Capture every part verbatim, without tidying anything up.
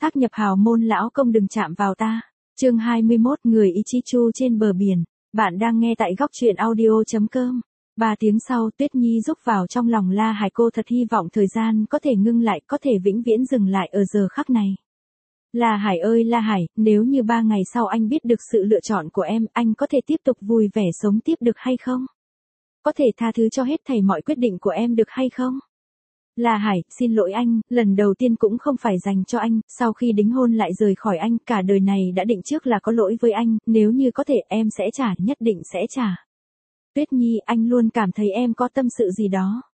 Thác nhập hào môn lão công đừng chạm vào ta. Chương hai mươi mốt Người ý chí chu trên bờ biển. Bạn đang nghe tại góc truyện audio chấm com. Ba tiếng sau Tuyết Nhi rúc vào trong lòng La Hải, cô thật hy vọng thời gian có thể ngưng lại, có thể vĩnh viễn dừng lại ở giờ khắc này. La Hải ơi La Hải, nếu như ba ngày sau anh biết được sự lựa chọn của em, anh có thể tiếp tục vui vẻ sống tiếp được hay không? Có thể tha thứ cho hết thảy mọi quyết định của em được hay không? La Hải, xin lỗi anh, lần đầu tiên cũng không phải dành cho anh, sau khi đính hôn lại rời khỏi anh, cả đời này đã định trước là có lỗi với anh, nếu như có thể em sẽ trả, nhất định sẽ trả. Tuyết Nhi, anh luôn cảm thấy em có tâm sự gì đó.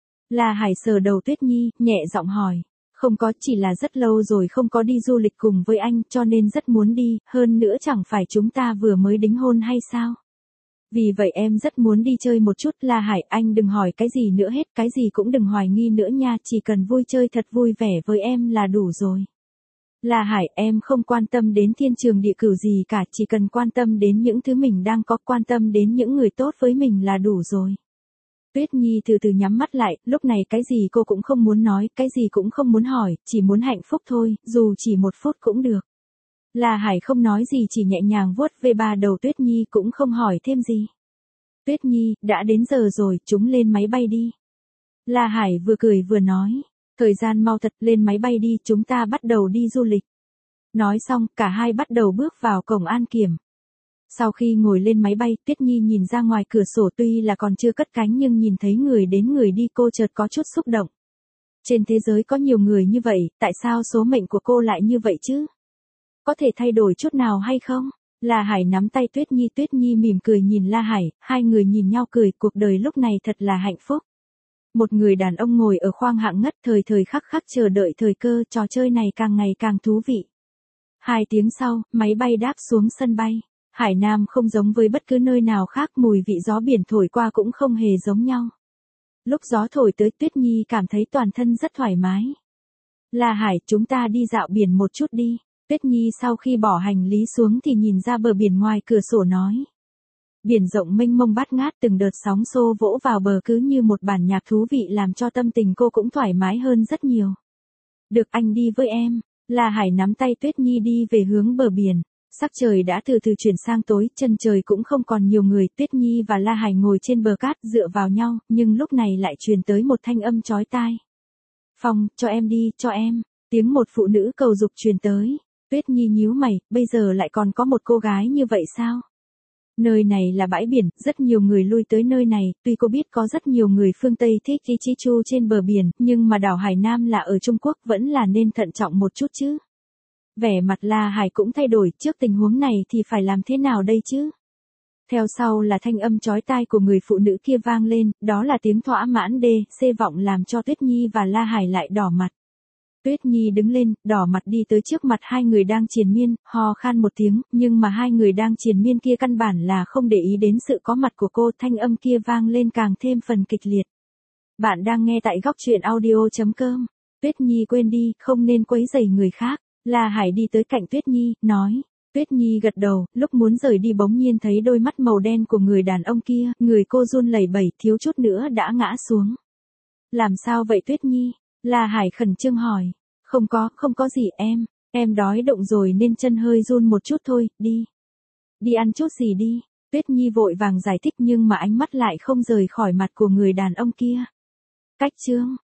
La Hải sờ đầu Tuyết Nhi, nhẹ giọng hỏi. Không có, chỉ là rất lâu rồi không có đi du lịch cùng với anh, cho nên rất muốn đi, hơn nữa chẳng phải chúng ta vừa mới đính hôn hay sao? Vì vậy em rất muốn đi chơi một chút. La Hải, anh đừng hỏi cái gì nữa hết, cái gì cũng đừng hoài nghi nữa nha, chỉ cần vui chơi thật vui vẻ với em là đủ rồi. La Hải, em không quan tâm đến thiên trường địa cửu gì cả, chỉ cần quan tâm đến những thứ mình đang có, quan tâm đến những người tốt với mình là đủ rồi. Tuyết Nhi từ từ nhắm mắt lại, lúc này cái gì cô cũng không muốn nói, cái gì cũng không muốn hỏi, chỉ muốn hạnh phúc thôi, dù chỉ một phút cũng được. La Hải không nói gì, chỉ nhẹ nhàng vuốt về ba đầu Tuyết Nhi, cũng không hỏi thêm gì. Tuyết Nhi, đã đến giờ rồi, chúng lên máy bay đi. La Hải vừa cười vừa nói, thời gian mau thật, lên máy bay đi, chúng ta bắt đầu đi du lịch. Nói xong, cả hai bắt đầu bước vào cổng an kiểm. Sau khi ngồi lên máy bay, Tuyết Nhi nhìn ra ngoài cửa sổ, tuy là còn chưa cất cánh nhưng nhìn thấy người đến người đi, cô chợt có chút xúc động. Trên thế giới có nhiều người như vậy, tại sao số mệnh của cô lại như vậy chứ? Có thể thay đổi chút nào hay không? La Hải nắm tay Tuyết Nhi, Tuyết Nhi mỉm cười nhìn La Hải, hai người nhìn nhau cười, cuộc đời lúc này thật là hạnh phúc. Một người đàn ông ngồi ở khoang hạng ngất, thời thời khắc khắc chờ đợi thời cơ, trò chơi này càng ngày càng thú vị. Hai tiếng sau, máy bay đáp xuống sân bay. Hải Nam không giống với bất cứ nơi nào khác, mùi vị gió biển thổi qua cũng không hề giống nhau. Lúc gió thổi tới, Tuyết Nhi cảm thấy toàn thân rất thoải mái. La Hải, chúng ta đi dạo biển một chút đi. Tuyết Nhi sau khi bỏ hành lý xuống thì nhìn ra bờ biển ngoài cửa sổ nói. Biển rộng mênh mông bát ngát, từng đợt sóng xô vỗ vào bờ cứ như một bản nhạc thú vị, làm cho tâm tình cô cũng thoải mái hơn rất nhiều. Được, anh đi với em. La Hải nắm tay Tuyết Nhi đi về hướng bờ biển. Sắc trời đã từ từ chuyển sang tối, chân trời cũng không còn nhiều người, Tuyết Nhi và La Hải ngồi trên bờ cát dựa vào nhau, nhưng lúc này lại truyền tới một thanh âm chói tai. Phong, cho em đi, cho em. Tiếng một phụ nữ cầu giục truyền tới. Tuyết Nhi nhíu mày, bây giờ lại còn có một cô gái như vậy sao? Nơi này là bãi biển, rất nhiều người lui tới nơi này, tuy cô biết có rất nhiều người phương Tây thích đi chi chu trên bờ biển, nhưng mà đảo Hải Nam là ở Trung Quốc, vẫn là nên thận trọng một chút chứ. Vẻ mặt La Hải cũng thay đổi, trước tình huống này thì phải làm thế nào đây chứ? Theo sau là thanh âm chói tai của người phụ nữ kia vang lên, đó là tiếng thỏa mãn đê, xê vọng làm cho Tuyết Nhi và La Hải lại đỏ mặt. Tuyết Nhi đứng lên, đỏ mặt đi tới trước mặt hai người đang triền miên, ho khan một tiếng, nhưng mà hai người đang triền miên kia căn bản là không để ý đến sự có mặt của cô, thanh âm kia vang lên càng thêm phần kịch liệt. Bạn đang nghe tại góc truyện audio chấm com. Tuyết Nhi quên đi, không nên quấy rầy người khác. La Hải đi tới cạnh Tuyết Nhi, nói. Tuyết Nhi gật đầu, lúc muốn rời đi bỗng nhiên thấy đôi mắt màu đen của người đàn ông kia, người cô run lẩy bẩy, thiếu chút nữa đã ngã xuống. Làm sao vậy Tuyết Nhi? La Hải khẩn trương hỏi. Không có, không có gì em, em đói bụng rồi nên chân hơi run một chút thôi, đi. Đi ăn chút gì đi. Tuyết Nhi vội vàng giải thích nhưng mà ánh mắt lại không rời khỏi mặt của người đàn ông kia. Cách chương.